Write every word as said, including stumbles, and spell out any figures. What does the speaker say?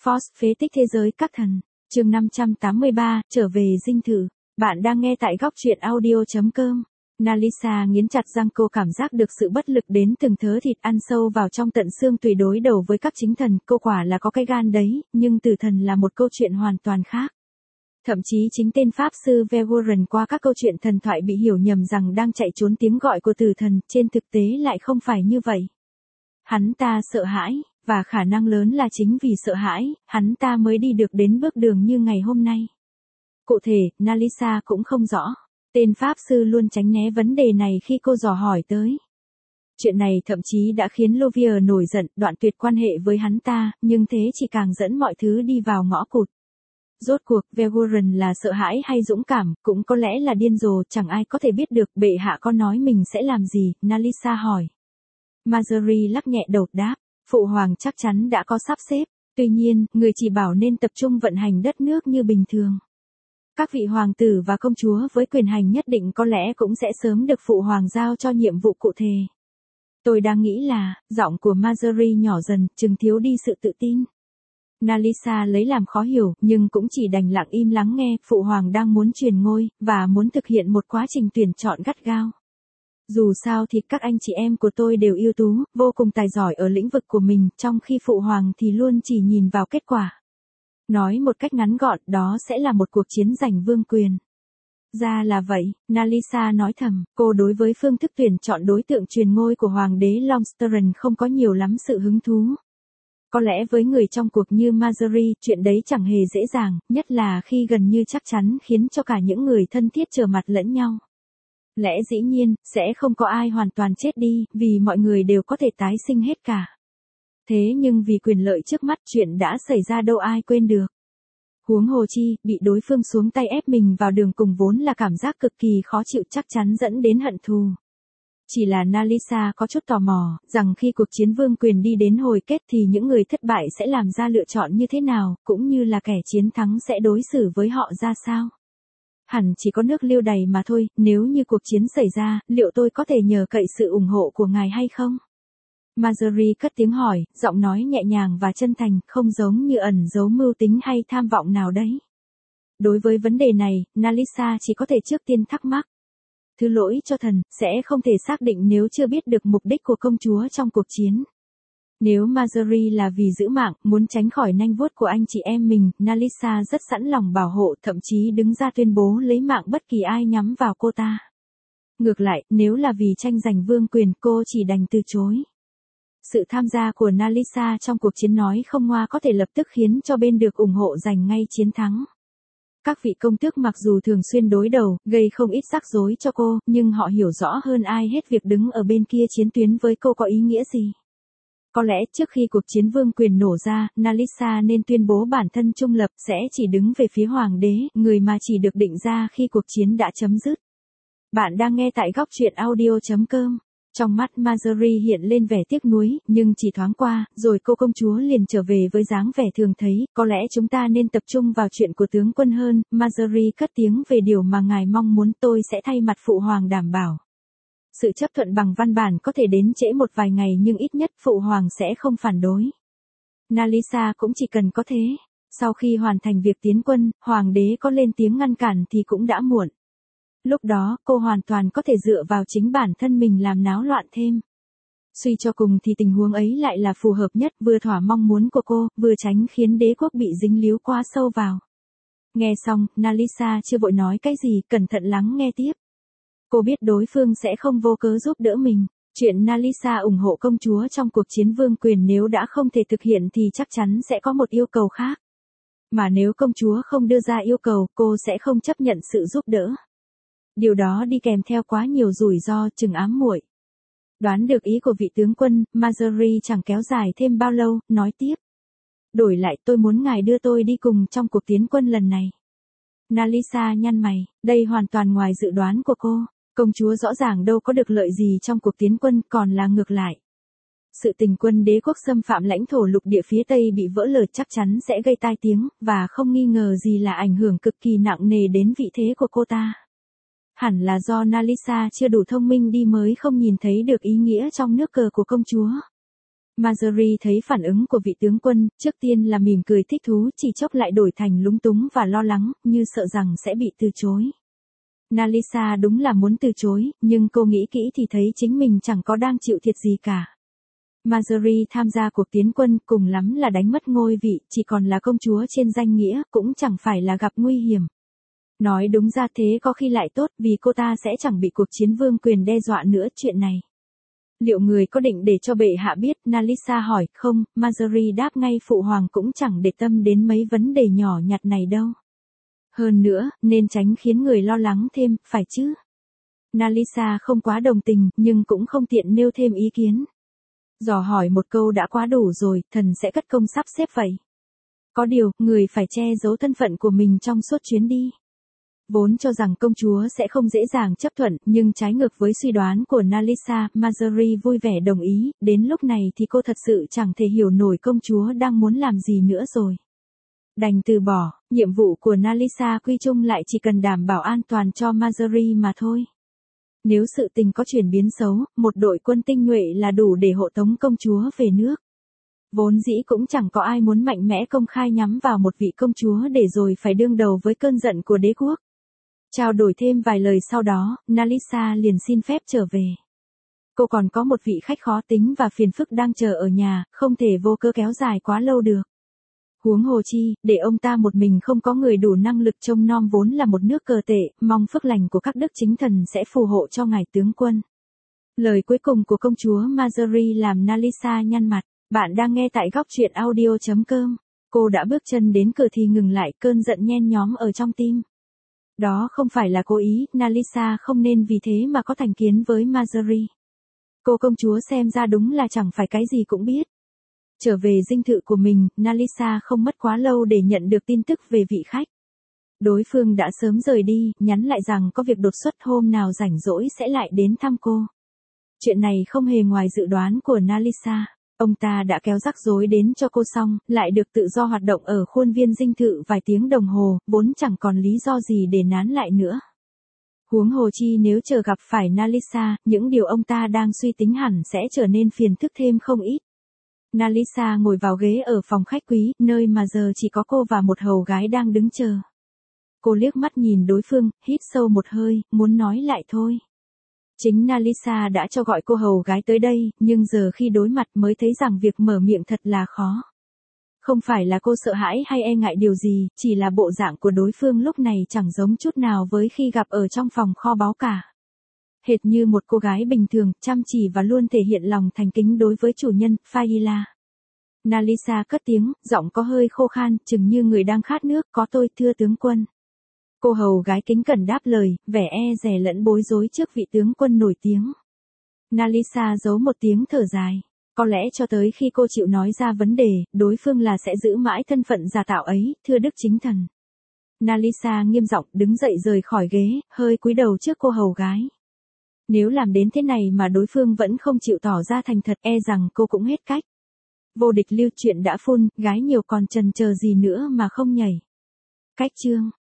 Force phế tích thế giới các thần. Chương năm trăm tám mươi ba, trở về dinh thự. Bạn đang nghe tại góc truyện audio chấm com. Nalisa nghiến chặt răng, cô cảm giác được sự bất lực đến từng thớ thịt ăn sâu vào trong tận xương tùy. Đối đầu với các chính thần, cô quả là có cái gan đấy, nhưng tử thần là một câu chuyện hoàn toàn khác. Thậm chí chính tên pháp sư Vegoran qua các câu chuyện thần thoại bị hiểu nhầm rằng đang chạy trốn tiếng gọi của tử thần, trên thực tế lại không phải như vậy. Hắn ta sợ hãi, và khả năng lớn là chính vì sợ hãi, hắn ta mới đi được đến bước đường như ngày hôm nay. Cụ thể, Nalisa cũng không rõ. Tên pháp sư luôn tránh né vấn đề này khi cô dò hỏi tới. Chuyện này thậm chí đã khiến Lovier nổi giận, đoạn tuyệt quan hệ với hắn ta, nhưng thế chỉ càng dẫn mọi thứ đi vào ngõ cụt. Rốt cuộc, Vegoran là sợ hãi hay dũng cảm, cũng có lẽ là điên rồ, chẳng ai có thể biết được. Bệ hạ có nói mình sẽ làm gì? Nalisa hỏi. Marjorie lắc nhẹ đầu đáp, phụ hoàng chắc chắn đã có sắp xếp, tuy nhiên, người chỉ bảo nên tập trung vận hành đất nước như bình thường. Các vị hoàng tử và công chúa với quyền hành nhất định có lẽ cũng sẽ sớm được phụ hoàng giao cho nhiệm vụ cụ thể. Tôi đang nghĩ là, giọng của Marjorie nhỏ dần, chừng thiếu đi sự tự tin. Nalisa lấy làm khó hiểu, nhưng cũng chỉ đành lặng im lắng nghe. Phụ hoàng đang muốn truyền ngôi, và muốn thực hiện một quá trình tuyển chọn gắt gao. Dù sao thì các anh chị em của tôi đều ưu tú, vô cùng tài giỏi ở lĩnh vực của mình, trong khi phụ hoàng thì luôn chỉ nhìn vào kết quả. Nói một cách ngắn gọn, đó sẽ là một cuộc chiến giành vương quyền. Ra là vậy, Nalisa nói thầm, cô đối với phương thức tuyển chọn đối tượng truyền ngôi của hoàng đế Longsteren không có nhiều lắm sự hứng thú. Có lẽ với người trong cuộc như Marjorie, chuyện đấy chẳng hề dễ dàng, nhất là khi gần như chắc chắn khiến cho cả những người thân thiết trở mặt lẫn nhau. Lẽ dĩ nhiên, sẽ không có ai hoàn toàn chết đi, vì mọi người đều có thể tái sinh hết cả. Thế nhưng vì quyền lợi trước mắt, chuyện đã xảy ra đâu ai quên được. Huống hồ chi, bị đối phương xuống tay ép mình vào đường cùng vốn là cảm giác cực kỳ khó chịu, chắc chắn dẫn đến hận thù. Chỉ là Nalisa có chút tò mò, rằng khi cuộc chiến vương quyền đi đến hồi kết thì những người thất bại sẽ làm ra lựa chọn như thế nào, cũng như là kẻ chiến thắng sẽ đối xử với họ ra sao. Hẳn chỉ có nước liêu đầy mà thôi, nếu như cuộc chiến xảy ra, liệu tôi có thể nhờ cậy sự ủng hộ của ngài hay không? Marjorie cất tiếng hỏi, giọng nói nhẹ nhàng và chân thành, không giống như ẩn giấu mưu tính hay tham vọng nào đấy. Đối với vấn đề này, Nalisa chỉ có thể trước tiên thắc mắc. Thứ lỗi cho thần, sẽ không thể xác định nếu chưa biết được mục đích của công chúa trong cuộc chiến. Nếu Marjorie là vì giữ mạng, muốn tránh khỏi nanh vuốt của anh chị em mình, Nalisa rất sẵn lòng bảo hộ, thậm chí đứng ra tuyên bố lấy mạng bất kỳ ai nhắm vào cô ta. Ngược lại, nếu là vì tranh giành vương quyền, cô chỉ đành từ chối. Sự tham gia của Nalisa trong cuộc chiến nói không ngoa có thể lập tức khiến cho bên được ủng hộ giành ngay chiến thắng. Các vị công tước mặc dù thường xuyên đối đầu, gây không ít rắc rối cho cô, nhưng họ hiểu rõ hơn ai hết việc đứng ở bên kia chiến tuyến với cô có ý nghĩa gì. Có lẽ trước khi cuộc chiến vương quyền nổ ra, Nalisa nên tuyên bố bản thân trung lập, sẽ chỉ đứng về phía hoàng đế, người mà chỉ được định ra khi cuộc chiến đã chấm dứt. Bạn đang nghe tại góc truyện audio chấm com. Trong mắt Marjorie hiện lên vẻ tiếc nuối, nhưng chỉ thoáng qua, rồi cô công chúa liền trở về với dáng vẻ thường thấy, có lẽ chúng ta nên tập trung vào chuyện của tướng quân hơn. Marjorie cất tiếng, về điều mà ngài mong muốn tôi sẽ thay mặt phụ hoàng đảm bảo. Sự chấp thuận bằng văn bản có thể đến trễ một vài ngày nhưng ít nhất phụ hoàng sẽ không phản đối. Nalisa cũng chỉ cần có thế. Sau khi hoàn thành việc tiến quân, hoàng đế có lên tiếng ngăn cản thì cũng đã muộn. Lúc đó, cô hoàn toàn có thể dựa vào chính bản thân mình làm náo loạn thêm. Suy cho cùng thì tình huống ấy lại là phù hợp nhất, vừa thỏa mong muốn của cô, vừa tránh khiến đế quốc bị dính líu quá sâu vào. Nghe xong, Nalisa chưa vội nói cái gì, cẩn thận lắng nghe tiếp. Cô biết đối phương sẽ không vô cớ giúp đỡ mình. Chuyện Nalisa ủng hộ công chúa trong cuộc chiến vương quyền nếu đã không thể thực hiện thì chắc chắn sẽ có một yêu cầu khác. Mà nếu công chúa không đưa ra yêu cầu, cô sẽ không chấp nhận sự giúp đỡ. Điều đó đi kèm theo quá nhiều rủi ro, chừng ám muội. Đoán được ý của vị tướng quân, Marjorie chẳng kéo dài thêm bao lâu, nói tiếp. Đổi lại tôi muốn ngài đưa tôi đi cùng trong cuộc tiến quân lần này. Nalisa nhăn mày, đây hoàn toàn ngoài dự đoán của cô. Công chúa rõ ràng đâu có được lợi gì trong cuộc tiến quân, còn là ngược lại. Sự tình quân đế quốc xâm phạm lãnh thổ lục địa phía Tây bị vỡ lở chắc chắn sẽ gây tai tiếng, và không nghi ngờ gì là ảnh hưởng cực kỳ nặng nề đến vị thế của cô ta. Hẳn là do Nalisa chưa đủ thông minh đi mới không nhìn thấy được ý nghĩa trong nước cờ của công chúa. Marjorie thấy phản ứng của vị tướng quân, trước tiên là mỉm cười thích thú, chỉ chốc lại đổi thành lúng túng và lo lắng, như sợ rằng sẽ bị từ chối. Nalisa đúng là muốn từ chối, nhưng cô nghĩ kỹ thì thấy chính mình chẳng có đang chịu thiệt gì cả. Marjorie tham gia cuộc tiến quân cùng lắm là đánh mất ngôi vị, chỉ còn là công chúa trên danh nghĩa, cũng chẳng phải là gặp nguy hiểm. Nói đúng ra thế có khi lại tốt, vì cô ta sẽ chẳng bị cuộc chiến vương quyền đe dọa nữa. Chuyện này, liệu người có định để cho bệ hạ biết? Nalisa hỏi. Không, Marjorie đáp ngay, phụ hoàng cũng chẳng để tâm đến mấy vấn đề nhỏ nhặt này đâu. Hơn nữa, nên tránh khiến người lo lắng thêm, phải chứ? Nalisa không quá đồng tình, nhưng cũng không tiện nêu thêm ý kiến. Dò hỏi một câu đã quá đủ rồi, thần sẽ cất công sắp xếp vậy. Có điều, người phải che giấu thân phận của mình trong suốt chuyến đi. Vốn cho rằng công chúa sẽ không dễ dàng chấp thuận, nhưng trái ngược với suy đoán của Nalisa, Marjorie vui vẻ đồng ý. Đến lúc này thì cô thật sự chẳng thể hiểu nổi công chúa đang muốn làm gì nữa rồi. Đành từ bỏ, nhiệm vụ của Nalisa quy chung lại chỉ cần đảm bảo an toàn cho Marjorie mà thôi. Nếu sự tình có chuyển biến xấu, một đội quân tinh nhuệ là đủ để hộ tống công chúa về nước. Vốn dĩ cũng chẳng có ai muốn mạnh mẽ công khai nhắm vào một vị công chúa để rồi phải đương đầu với cơn giận của đế quốc. Trao đổi thêm vài lời sau đó, Nalisa liền xin phép trở về. Cô còn có một vị khách khó tính và phiền phức đang chờ ở nhà, không thể vô cớ kéo dài quá lâu được. Huống hồ chi, để ông ta một mình không có người đủ năng lực trông nom vốn là một nước cờ tệ, mong phước lành của các đức chính thần sẽ phù hộ cho ngài tướng quân. Lời cuối cùng của công chúa Marjorie làm Nalisa nhăn mặt. Bạn đang nghe tại góc truyện audio chấm com. Cô đã bước chân đến cửa thì ngừng lại, cơn giận nhen nhóm ở trong tim. Đó không phải là cố ý, Nalisa không nên vì thế mà có thành kiến với Marjorie. Cô công chúa xem ra đúng là chẳng phải cái gì cũng biết. Trở về dinh thự của mình, Nalisa không mất quá lâu để nhận được tin tức về vị khách. Đối phương đã sớm rời đi, nhắn lại rằng có việc đột xuất, hôm nào rảnh rỗi sẽ lại đến thăm cô. Chuyện này không hề ngoài dự đoán của Nalisa. Ông ta đã kéo rắc rối đến cho cô xong, lại được tự do hoạt động ở khuôn viên dinh thự vài tiếng đồng hồ, vốn chẳng còn lý do gì để nán lại nữa. Huống hồ chi nếu chờ gặp phải Nalisa, những điều ông ta đang suy tính hẳn sẽ trở nên phiền phức thêm không ít. Nalisa ngồi vào ghế ở phòng khách quý, nơi mà giờ chỉ có cô và một hầu gái đang đứng chờ. Cô liếc mắt nhìn đối phương, hít sâu một hơi, muốn nói lại thôi. Chính Nalisa đã cho gọi cô hầu gái tới đây, nhưng giờ khi đối mặt mới thấy rằng việc mở miệng thật là khó. Không phải là cô sợ hãi hay e ngại điều gì, chỉ là bộ dạng của đối phương lúc này chẳng giống chút nào với khi gặp ở trong phòng kho báu cả. Hệt như một cô gái bình thường, chăm chỉ và luôn thể hiện lòng thành kính đối với chủ nhân, Faila. Nalisa cất tiếng, giọng có hơi khô khan, chừng như người đang khát nước, có tôi, thưa tướng quân. Cô hầu gái kính cẩn đáp lời, vẻ e dè lẫn bối rối trước vị tướng quân nổi tiếng. Nalisa giấu một tiếng thở dài. Có lẽ cho tới khi cô chịu nói ra vấn đề, đối phương là sẽ giữ mãi thân phận giả tạo ấy, thưa đức chính thần. Nalisa nghiêm giọng đứng dậy rời khỏi ghế, hơi cúi đầu trước cô hầu gái. Nếu làm đến thế này mà đối phương vẫn không chịu tỏ ra thành thật, e rằng cô cũng hết cách. Vô địch lưu chuyện đã phun, gái nhiều còn chần chờ gì nữa mà không nhảy. Cách chương